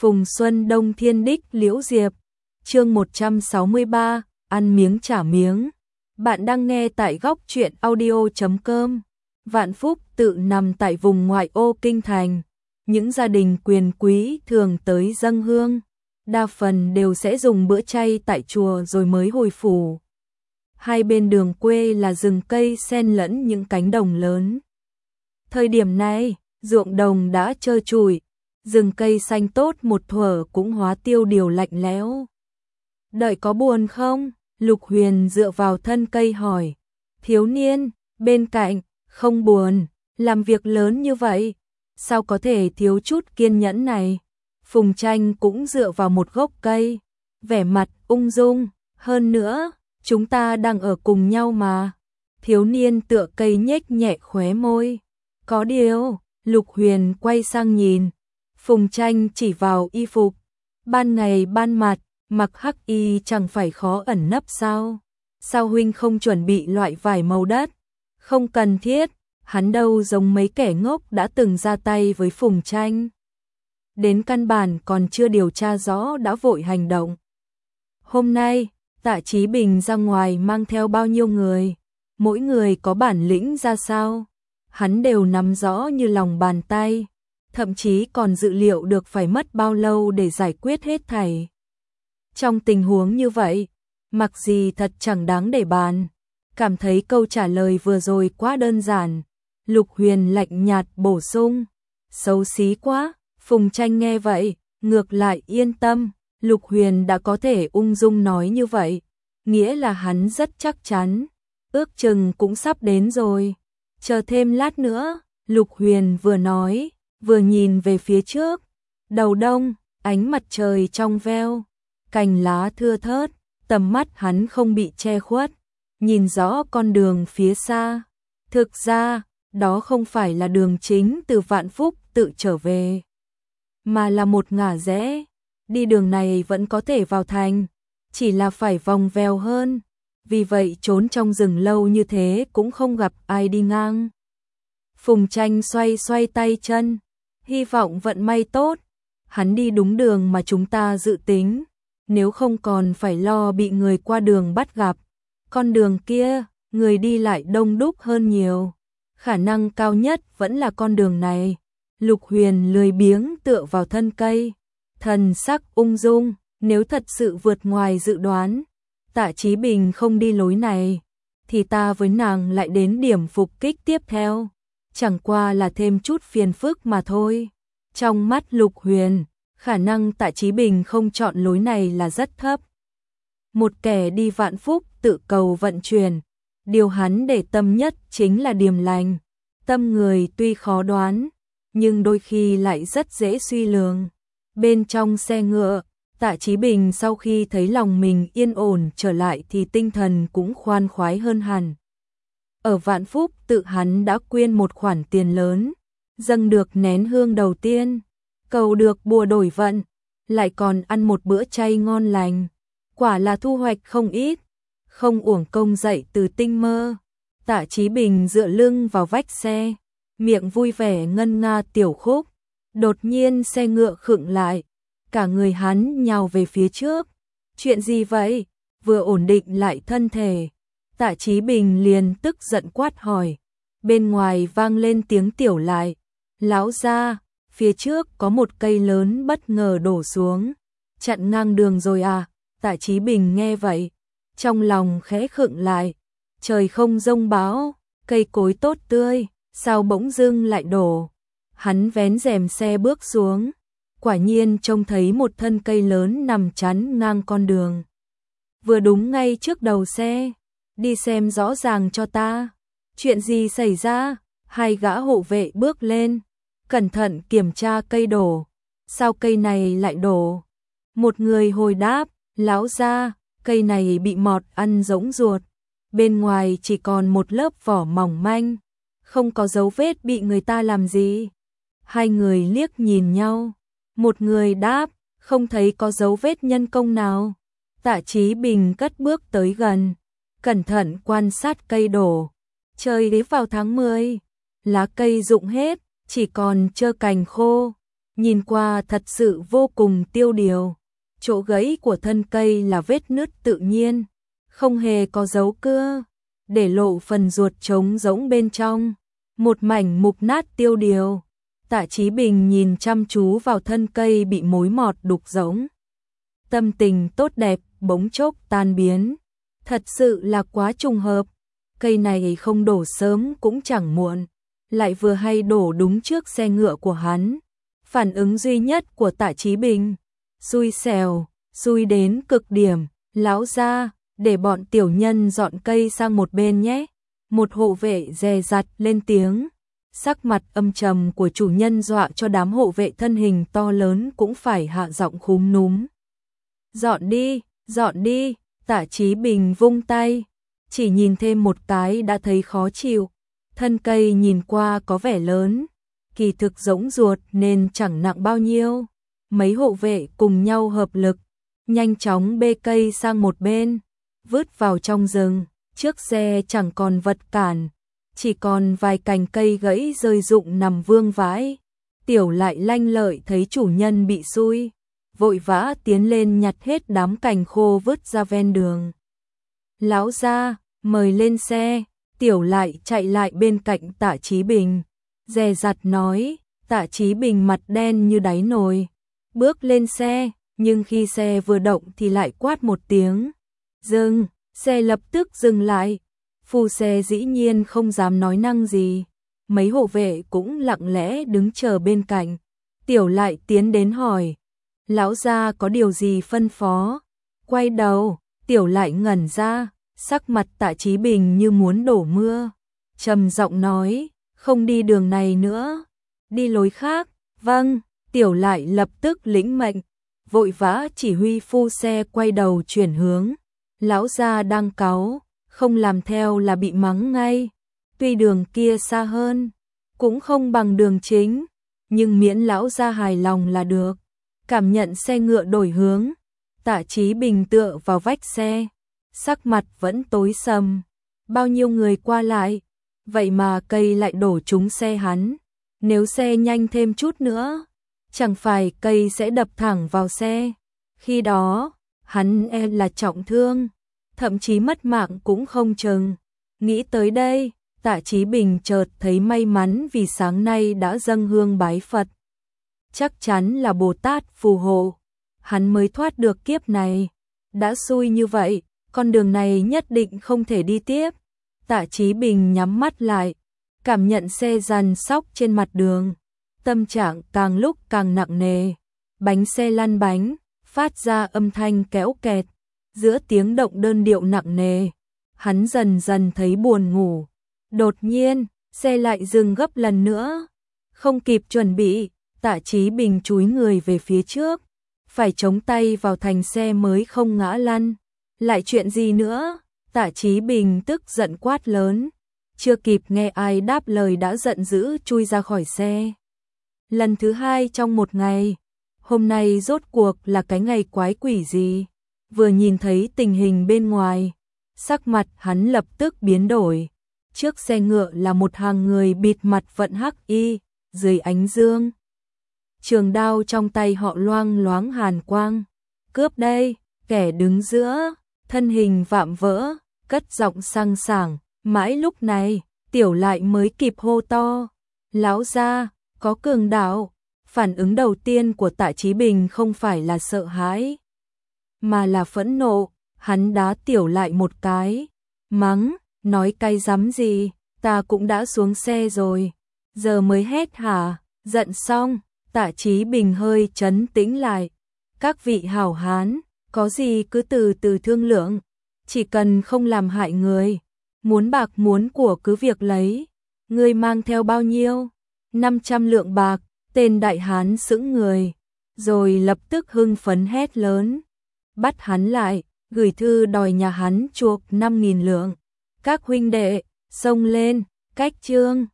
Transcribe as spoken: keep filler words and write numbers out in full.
Phùng Xuân Đông Thiên Đích Liễu Diệp, chương một trăm sáu mươi ba, ăn miếng trả miếng. Bạn đang nghe tại góc truyện audio chấm com. Vạn Phúc tự nằm tại vùng ngoại ô kinh thành. Những gia đình quyền quý thường tới dâng hương, đa phần đều sẽ dùng bữa chay tại chùa rồi mới hồi phủ. Hai bên đường quê là rừng cây xen lẫn những cánh đồng lớn. Thời điểm này, ruộng đồng đã trơ trụi, rừng cây xanh tốt một thuở cũng hóa tiêu điều lạnh lẽo. Đợi có buồn không? Lục Huyền dựa vào thân cây hỏi. Thiếu niên bên cạnh, không buồn, làm việc lớn như vậy, sao có thể thiếu chút kiên nhẫn này? Phùng Tranh cũng dựa vào một gốc cây, vẻ mặt ung dung, hơn nữa, chúng ta đang ở cùng nhau mà. Thiếu niên tựa cây nhếch nhẹ khóe môi. Có điều, Lục Huyền quay sang nhìn, Phùng Tranh chỉ vào y phục, ban ngày ban mặt, mặc hắc y chẳng phải khó ẩn nấp sao? Sao huynh không chuẩn bị loại vải màu đất? Không cần thiết, hắn đâu giống mấy kẻ ngốc đã từng ra tay với Phùng Tranh. Đến căn bản còn chưa điều tra rõ đã vội hành động. Hôm nay, Tạ Chí Bình ra ngoài mang theo bao nhiêu người, mỗi người có bản lĩnh ra sao, hắn đều nắm rõ như lòng bàn tay, thậm chí còn dự liệu được phải mất bao lâu để giải quyết hết thảy. Trong tình huống như vậy, mặc gì thật chẳng đáng để bàn. Cảm thấy câu trả lời vừa rồi quá đơn giản, Lục Huyền lạnh nhạt bổ sung, xấu xí quá. Phùng Tranh nghe vậy, ngược lại yên tâm, Lục Huyền đã có thể ung dung nói như vậy, nghĩa là hắn rất chắc chắn, ước chừng cũng sắp đến rồi. Chờ thêm lát nữa, Lục Huyền vừa nói, vừa nhìn về phía trước. Đầu đông, ánh mặt trời trong veo, cành lá thưa thớt, tầm mắt hắn không bị che khuất, nhìn rõ con đường phía xa. Thực ra, đó không phải là đường chính từ Vạn Phúc tự trở về, mà là một ngả rẽ. Đi đường này vẫn có thể vào thành, chỉ là phải vòng vèo hơn. Vì vậy trốn trong rừng lâu như thế cũng không gặp ai đi ngang. Phùng Tranh xoay xoay tay chân, hy vọng vận may tốt, hắn đi đúng đường mà chúng ta dự tính, nếu không còn phải lo bị người qua đường bắt gặp. Con đường kia, người đi lại đông đúc hơn nhiều, khả năng cao nhất vẫn là con đường này. Lục Huyền lười biếng tựa vào thân cây, thần sắc ung dung, nếu thật sự vượt ngoài dự đoán, Tạ Chí Bình không đi lối này, thì ta với nàng lại đến điểm phục kích tiếp theo, chẳng qua là thêm chút phiền phức mà thôi. Trong mắt Lục Huyền, khả năng Tạ Chí Bình không chọn lối này là rất thấp. Một kẻ đi Vạn Phúc tự cầu vận chuyển, điều hắn để tâm nhất chính là điềm lành. Tâm người tuy khó đoán, nhưng đôi khi lại rất dễ suy lường. Bên trong xe ngựa, Tạ Chí Bình sau khi thấy lòng mình yên ổn trở lại thì tinh thần cũng khoan khoái hơn hẳn. Ở Vạn Phúc tự hắn đã quyên một khoản tiền lớn, dâng được nén hương đầu tiên, cầu được bùa đổi vận, lại còn ăn một bữa chay ngon lành, quả là thu hoạch không ít, không uổng công dậy từ tinh mơ. Tạ Chí Bình dựa lưng vào vách xe, miệng vui vẻ ngân nga tiểu khúc. Đột nhiên xe ngựa khựng lại, cả người hắn nhào về phía trước. Chuyện gì vậy? Vừa ổn định lại thân thể, Tạ Chí Bình liền tức giận quát hỏi. Bên ngoài vang lên tiếng tiểu lại. Lão gia, phía trước có một cây lớn bất ngờ đổ xuống, chặn ngang đường rồi à? Tạ Chí Bình nghe vậy, trong lòng khẽ khựng lại. Trời không giông bão, cây cối tốt tươi, sao bỗng dưng lại đổ? Hắn vén rèm xe bước xuống, quả nhiên trông thấy một thân cây lớn nằm chắn ngang con đường, vừa đúng ngay trước đầu xe. Đi xem rõ ràng cho ta, chuyện gì xảy ra? Hai gã hộ vệ bước lên, cẩn thận kiểm tra cây đổ. Sao cây này lại đổ? Một người hồi đáp, lão gia, cây này bị mọt ăn rỗng ruột, bên ngoài chỉ còn một lớp vỏ mỏng manh, không có dấu vết bị người ta làm gì. Hai người liếc nhìn nhau, một người đáp, không thấy có dấu vết nhân công nào. Tạ Chí Bình cất bước tới gần, cẩn thận quan sát cây đổ. Trời đến vào tháng mười, lá cây rụng hết, chỉ còn trơ cành khô, nhìn qua thật sự vô cùng tiêu điều. Chỗ gãy của thân cây là vết nứt tự nhiên, không hề có dấu cưa, để lộ phần ruột trống rỗng bên trong, một mảnh mục nát tiêu điều. Tạ Chí Bình nhìn chăm chú vào thân cây bị mối mọt đục rỗng. Tâm tình tốt đẹp bỗng chốc tan biến, thật sự là quá trùng hợp. Cây này không đổ sớm cũng chẳng muộn, lại vừa hay đổ đúng trước xe ngựa của hắn. Phản ứng duy nhất của Tạ Chí Bình, xui xẻo, xui đến cực điểm. Lão gia, để bọn tiểu nhân dọn cây sang một bên nhé. Một hộ vệ dè dặt lên tiếng. Sắc mặt âm trầm của chủ nhân dọa cho đám hộ vệ thân hình to lớn cũng phải hạ giọng khúm núm. Dọn đi, dọn đi. Tạ Chí Bình vung tay, chỉ nhìn thêm một cái đã thấy khó chịu. Thân cây nhìn qua có vẻ lớn, kỳ thực rỗng ruột nên chẳng nặng bao nhiêu. Mấy hộ vệ cùng nhau hợp lực, nhanh chóng bê cây sang một bên, vứt vào trong rừng. Trước xe chẳng còn vật cản, chỉ còn vài cành cây gãy rơi rụng nằm vương vãi. Tiểu Lại lanh lợi thấy chủ nhân bị xui, vội vã tiến lên nhặt hết đám cành khô vứt ra ven đường. Lão gia, mời lên xe. Tiểu Lại chạy lại bên cạnh Tạ Chí Bình, dè dặt nói. Tạ Chí Bình mặt đen như đáy nồi, bước lên xe, nhưng khi xe vừa động thì lại quát một tiếng. Dừng, xe lập tức dừng lại. Phu xe dĩ nhiên không dám nói năng gì, mấy hộ vệ cũng lặng lẽ đứng chờ bên cạnh. Tiểu Lại tiến đến hỏi, lão gia có điều gì phân phó? Quay đầu, Tiểu Lại ngẩn ra, sắc mặt Tạ Chí Bình như muốn đổ mưa, trầm giọng nói, không đi đường này nữa, đi lối khác. Vâng. Tiểu Lại lập tức lĩnh mệnh, vội vã chỉ huy phu xe quay đầu chuyển hướng. Lão gia đang cáu, không làm theo là bị mắng ngay. Tuy đường kia xa hơn, cũng không bằng đường chính, nhưng miễn lão gia hài lòng là được. Cảm nhận xe ngựa đổi hướng, Tạ Chí Bình tựa vào vách xe, sắc mặt vẫn tối sầm. Bao nhiêu người qua lại, vậy mà cây lại đổ trúng xe hắn. Nếu xe nhanh thêm chút nữa, chẳng phải cây sẽ đập thẳng vào xe. Khi đó, hắn e là trọng thương, thậm chí mất mạng cũng không chừng. Nghĩ tới đây, Tạ Chí Bình chợt thấy may mắn vì sáng nay đã dâng hương bái Phật. Chắc chắn là Bồ Tát phù hộ, hắn mới thoát được kiếp này. Đã xui như vậy, con đường này nhất định không thể đi tiếp. Tạ Chí Bình nhắm mắt lại, cảm nhận xe dằn xóc trên mặt đường. Tâm trạng càng lúc càng nặng nề, bánh xe lăn bánh, phát ra âm thanh kéo kẹt. Giữa tiếng động đơn điệu nặng nề, hắn dần dần thấy buồn ngủ. Đột nhiên, xe lại dừng gấp lần nữa. Không kịp chuẩn bị, Tạ Chí Bình chúi người về phía trước, phải chống tay vào thành xe mới không ngã lăn. Lại chuyện gì nữa? Tạ Chí Bình tức giận quát lớn. Chưa kịp nghe ai đáp lời đã giận dữ chui ra khỏi xe. Lần thứ hai trong một ngày, hôm nay rốt cuộc là cái ngày quái quỷ gì? Vừa nhìn thấy tình hình bên ngoài, sắc mặt hắn lập tức biến đổi. Trước xe ngựa là một hàng người bịt mặt vận hắc y, dưới ánh dương. Trường đao trong tay họ loang loáng hàn quang. Cướp đây, kẻ đứng giữa, thân hình vạm vỡ, cất giọng sang sảng. Mãi lúc này, Tiểu Lại mới kịp hô to. Lão gia, có cường đạo. Phản ứng đầu tiên của Tạ Chí Bình không phải là sợ hãi, mà là phẫn nộ. Hắn đá Tiểu Lại một cái, mắng, nói cay rắm gì, ta cũng đã xuống xe rồi, giờ mới hét hả? Giận xong, Tạ Chí Bình hơi trấn tĩnh lại. Các vị hảo hán, có gì cứ từ từ thương lượng, chỉ cần không làm hại người. Muốn bạc muốn của cứ việc lấy. Ngươi mang theo bao nhiêu? năm trăm lượng bạc. Tên đại hán sững người, rồi lập tức hưng phấn hét lớn. Bắt hắn lại, gửi thư đòi nhà hắn chuộc năm nghìn lượng. Các huynh đệ, xông lên, cách chương.